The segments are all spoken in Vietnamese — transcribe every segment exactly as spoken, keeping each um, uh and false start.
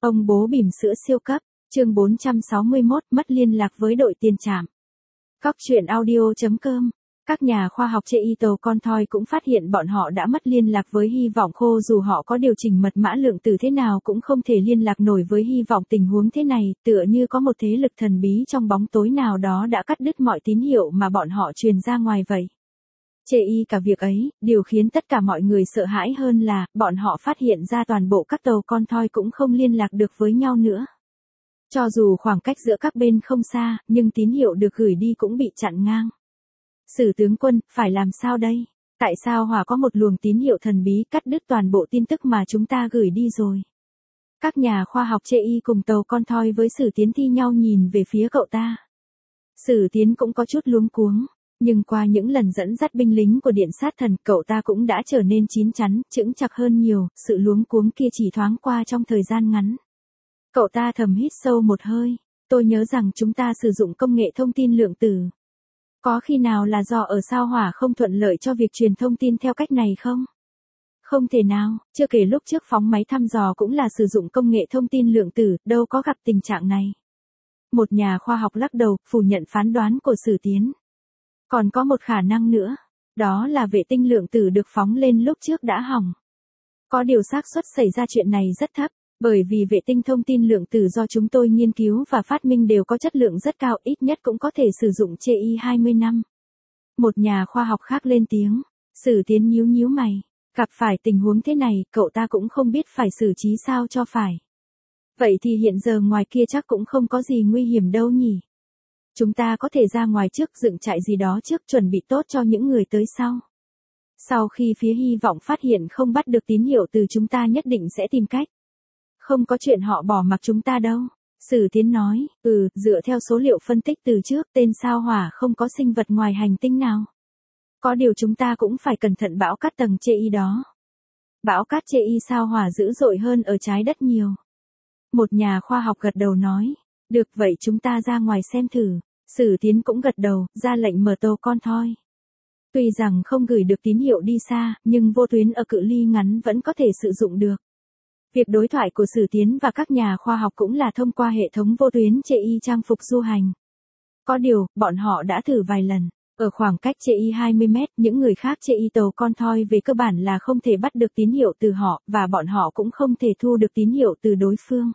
Ông bố bỉm sữa siêu cấp, chương bốn trăm sáu mươi mốt, mất liên lạc với đội tiền trạm. Cóc truyện audio chấm com. Các nhà khoa học chê y tàu con thoi cũng phát hiện bọn họ đã mất liên lạc với hy vọng khô, dù họ có điều chỉnh mật mã lượng tử thế nào cũng không thể liên lạc nổi với hy vọng. Tình huống thế này tựa như có một thế lực thần bí trong bóng tối nào đó đã cắt đứt mọi tín hiệu mà bọn họ truyền ra ngoài vậy. Chê y cả việc ấy, điều khiến tất cả mọi người sợ hãi hơn là, bọn họ phát hiện ra toàn bộ các tàu con thoi cũng không liên lạc được với nhau nữa. Cho dù khoảng cách giữa các bên không xa, nhưng tín hiệu được gửi đi cũng bị chặn ngang. Sử tướng quân, phải làm sao đây? Tại sao Hỏa có một luồng tín hiệu thần bí cắt đứt toàn bộ tin tức mà chúng ta gửi đi rồi? Các nhà khoa học chê y cùng tàu con thoi với Sử Tiến thi nhau nhìn về phía cậu ta. Sử Tiến cũng có chút luống cuống. Nhưng qua những lần dẫn dắt binh lính của Điện Sát Thần, cậu ta cũng đã trở nên chín chắn, chững chạc hơn nhiều, sự luống cuống kia chỉ thoáng qua trong thời gian ngắn. Cậu ta thầm hít sâu một hơi, tôi nhớ rằng chúng ta sử dụng công nghệ thông tin lượng tử. Có khi nào là do ở sao Hỏa không thuận lợi cho việc truyền thông tin theo cách này không? Không thể nào, chưa kể lúc trước phóng máy thăm dò cũng là sử dụng công nghệ thông tin lượng tử, đâu có gặp tình trạng này. Một nhà khoa học lắc đầu, phủ nhận phán đoán của Sử Tiến. Còn có một khả năng nữa, đó là vệ tinh lượng tử được phóng lên lúc trước đã hỏng. Có điều xác suất xảy ra chuyện này rất thấp, bởi vì vệ tinh thông tin lượng tử do chúng tôi nghiên cứu và phát minh đều có chất lượng rất cao, ít nhất cũng có thể sử dụng chê y hai mươi năm. Một nhà khoa học khác lên tiếng, Sử Tiến nhíu nhíu mày, gặp phải tình huống thế này, cậu ta cũng không biết phải xử trí sao cho phải. Vậy thì hiện giờ ngoài kia chắc cũng không có gì nguy hiểm đâu nhỉ? Chúng ta có thể ra ngoài trước, dựng trại gì đó trước, chuẩn bị tốt cho những người tới sau. Sau khi phía hy vọng phát hiện không bắt được tín hiệu từ chúng ta nhất định sẽ tìm cách. Không có chuyện họ bỏ mặc chúng ta đâu. Sử Tiến nói, ừ, dựa theo số liệu phân tích từ trước, tên sao Hỏa không có sinh vật ngoài hành tinh nào. Có điều chúng ta cũng phải cẩn thận bão cát tầng chê y đó. Bão cát chê y sao Hỏa dữ dội hơn ở trái đất nhiều. Một nhà khoa học gật đầu nói, được vậy chúng ta ra ngoài xem thử. Sử Tiến cũng gật đầu, ra lệnh mở tàu con thoi. Tuy rằng không gửi được tín hiệu đi xa, nhưng vô tuyến ở cự ly ngắn vẫn có thể sử dụng được. Việc đối thoại của Sử Tiến và các nhà khoa học cũng là thông qua hệ thống vô tuyến chê y trang phục du hành. Có điều, bọn họ đã thử vài lần. Ở khoảng cách chê y hai mươi mét, những người khác chê y tàu con thoi về cơ bản là không thể bắt được tín hiệu từ họ, và bọn họ cũng không thể thu được tín hiệu từ đối phương.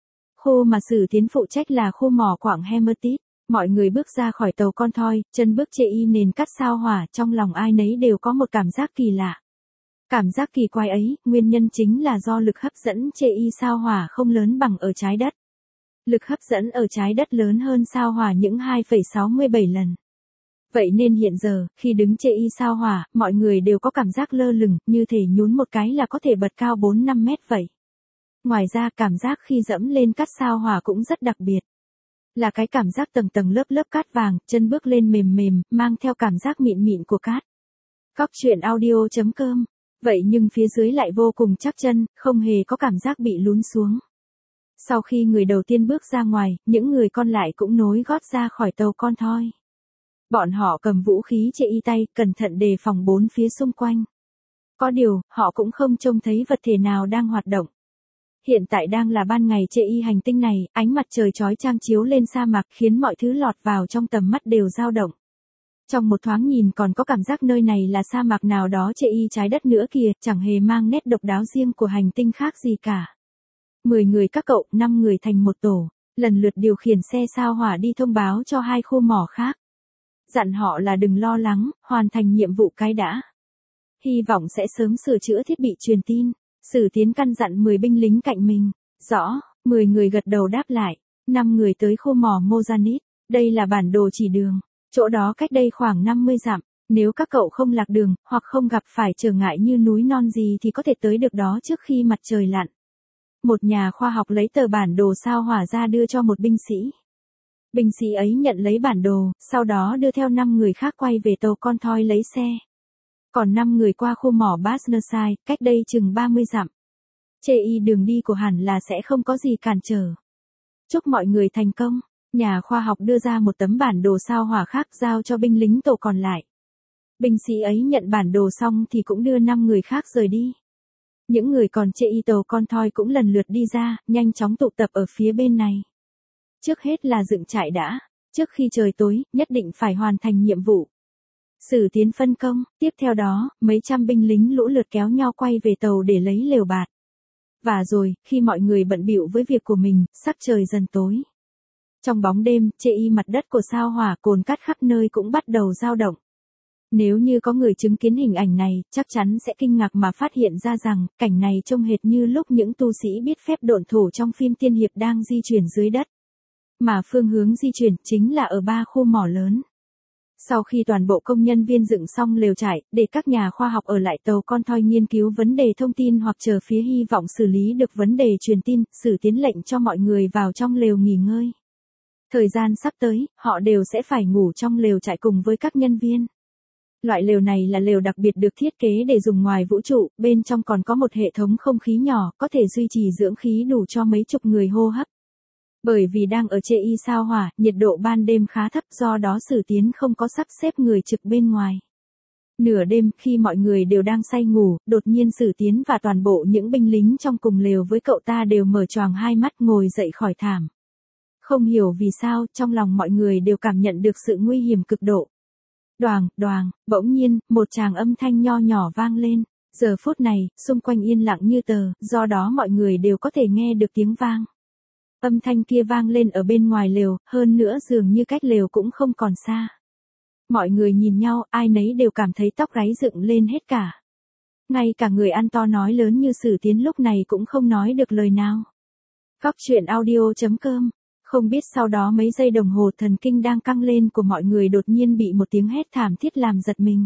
Khu mà Sử Tiến phụ trách là khu mỏ quặng Hematite. Mọi người bước ra khỏi tàu con thoi, chân bước chê y nền cắt sao Hỏa, trong lòng ai nấy đều có một cảm giác kỳ lạ. Cảm giác kỳ quái ấy, nguyên nhân chính là do lực hấp dẫn chê y sao Hỏa không lớn bằng ở trái đất. Lực hấp dẫn ở trái đất lớn hơn sao Hỏa những hai phẩy sáu mươi bảy lần. Vậy nên hiện giờ, khi đứng chê y sao Hỏa, mọi người đều có cảm giác lơ lửng, như thể nhún một cái là có thể bật cao bốn năm mét vậy. Ngoài ra, cảm giác khi dẫm lên cát sao Hỏa cũng rất đặc biệt. Là cái cảm giác tầng tầng lớp lớp cát vàng, chân bước lên mềm mềm, mang theo cảm giác mịn mịn của cát. Cóc truyện audio chấm com. Vậy nhưng phía dưới lại vô cùng chắc chân, không hề có cảm giác bị lún xuống. Sau khi người đầu tiên bước ra ngoài, những người còn lại cũng nối gót ra khỏi tàu con thoi. Bọn họ cầm vũ khí chê y tay, cẩn thận đề phòng bốn phía xung quanh. Có điều, họ cũng không trông thấy vật thể nào đang hoạt động. Hiện tại đang là ban ngày chê y hành tinh này, ánh mặt trời chói chang chiếu lên sa mạc khiến mọi thứ lọt vào trong tầm mắt đều dao động. Trong một thoáng nhìn còn có cảm giác nơi này là sa mạc nào đó chê y trái đất nữa kìa, chẳng hề mang nét độc đáo riêng của hành tinh khác gì cả. Mười người các cậu, năm người thành một tổ, lần lượt điều khiển xe sao Hỏa đi thông báo cho hai khu mỏ khác. Dặn họ là đừng lo lắng, hoàn thành nhiệm vụ cái đã. Hy vọng sẽ sớm sửa chữa thiết bị truyền tin. Sử Tiến căn dặn mười binh lính cạnh mình. Rõ, mười người gật đầu đáp lại. năm người tới khu mỏ Mozanit. Đây là bản đồ chỉ đường. Chỗ đó cách đây khoảng năm mươi dặm. Nếu các cậu không lạc đường, hoặc không gặp phải trở ngại như núi non gì thì có thể tới được đó trước khi mặt trời lặn. Một nhà khoa học lấy tờ bản đồ sao Hỏa ra đưa cho một binh sĩ. Binh sĩ ấy nhận lấy bản đồ, sau đó đưa theo năm người khác quay về tàu con thoi lấy xe. Còn năm người qua khu mỏ Basnerside, cách đây chừng ba mươi dặm. Chê y đường đi của hẳn là sẽ không có gì cản trở. Chúc mọi người thành công. Nhà khoa học đưa ra một tấm bản đồ sao Hỏa khác giao cho binh lính tổ còn lại. Binh sĩ ấy nhận bản đồ xong thì cũng đưa năm người khác rời đi. Những người còn chê y tàu con thoi cũng lần lượt đi ra, nhanh chóng tụ tập ở phía bên này. Trước hết là dựng trại đã, trước khi trời tối, nhất định phải hoàn thành nhiệm vụ. Sử Tiến phân công, tiếp theo đó, mấy trăm binh lính lũ lượt kéo nhau quay về tàu để lấy lều bạt. Và rồi, khi mọi người bận bịu với việc của mình, sắc trời dần tối. Trong bóng đêm, chê y mặt đất của sao hỏa cồn cát khắp nơi cũng bắt đầu dao động. Nếu như có người chứng kiến hình ảnh này, chắc chắn sẽ kinh ngạc mà phát hiện ra rằng, cảnh này trông hệt như lúc những tu sĩ biết phép độn thổ trong phim tiên hiệp đang di chuyển dưới đất. Mà phương hướng di chuyển chính là ở ba khu mỏ lớn. Sau khi toàn bộ công nhân viên dựng xong lều trại, để các nhà khoa học ở lại tàu con thoi nghiên cứu vấn đề thông tin hoặc chờ phía hy vọng xử lý được vấn đề truyền tin, Sử Tiến lệnh cho mọi người vào trong lều nghỉ ngơi. Thời gian sắp tới, họ đều sẽ phải ngủ trong lều trại cùng với các nhân viên. Loại lều này là lều đặc biệt được thiết kế để dùng ngoài vũ trụ, bên trong còn có một hệ thống không khí nhỏ, có thể duy trì dưỡng khí đủ cho mấy chục người hô hấp. Bởi vì đang ở chê y sao hỏa, nhiệt độ ban đêm khá thấp, do đó Sử Tiến không có sắp xếp người trực bên ngoài. Nửa đêm, khi mọi người đều đang say ngủ, đột nhiên Sử Tiến và toàn bộ những binh lính trong cùng lều với cậu ta đều mở choàng hai mắt ngồi dậy khỏi thảm. Không hiểu vì sao, trong lòng mọi người đều cảm nhận được sự nguy hiểm cực độ. Đoàng, đoàng, bỗng nhiên, một tràng âm thanh nho nhỏ vang lên. Giờ phút này, xung quanh yên lặng như tờ, do đó mọi người đều có thể nghe được tiếng vang. Âm thanh kia vang lên ở bên ngoài lều, hơn nữa dường như cách lều cũng không còn xa. Mọi người nhìn nhau, ai nấy đều cảm thấy tóc gáy dựng lên hết cả. Ngay cả người ăn to nói lớn như Sử Tiến lúc này cũng không nói được lời nào. Góc truyện audio chấm com. Không biết sau đó mấy giây đồng hồ thần kinh đang căng lên của mọi người đột nhiên bị một tiếng hét thảm thiết làm giật mình.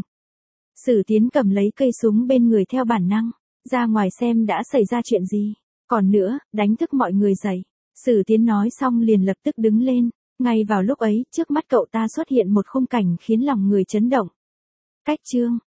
Sử Tiến cầm lấy cây súng bên người theo bản năng, ra ngoài xem đã xảy ra chuyện gì. Còn nữa, đánh thức mọi người dậy. Sử Tiến nói xong liền lập tức đứng lên. Ngay vào lúc ấy, trước mắt cậu ta xuất hiện một khung cảnh khiến lòng người chấn động. Cách chương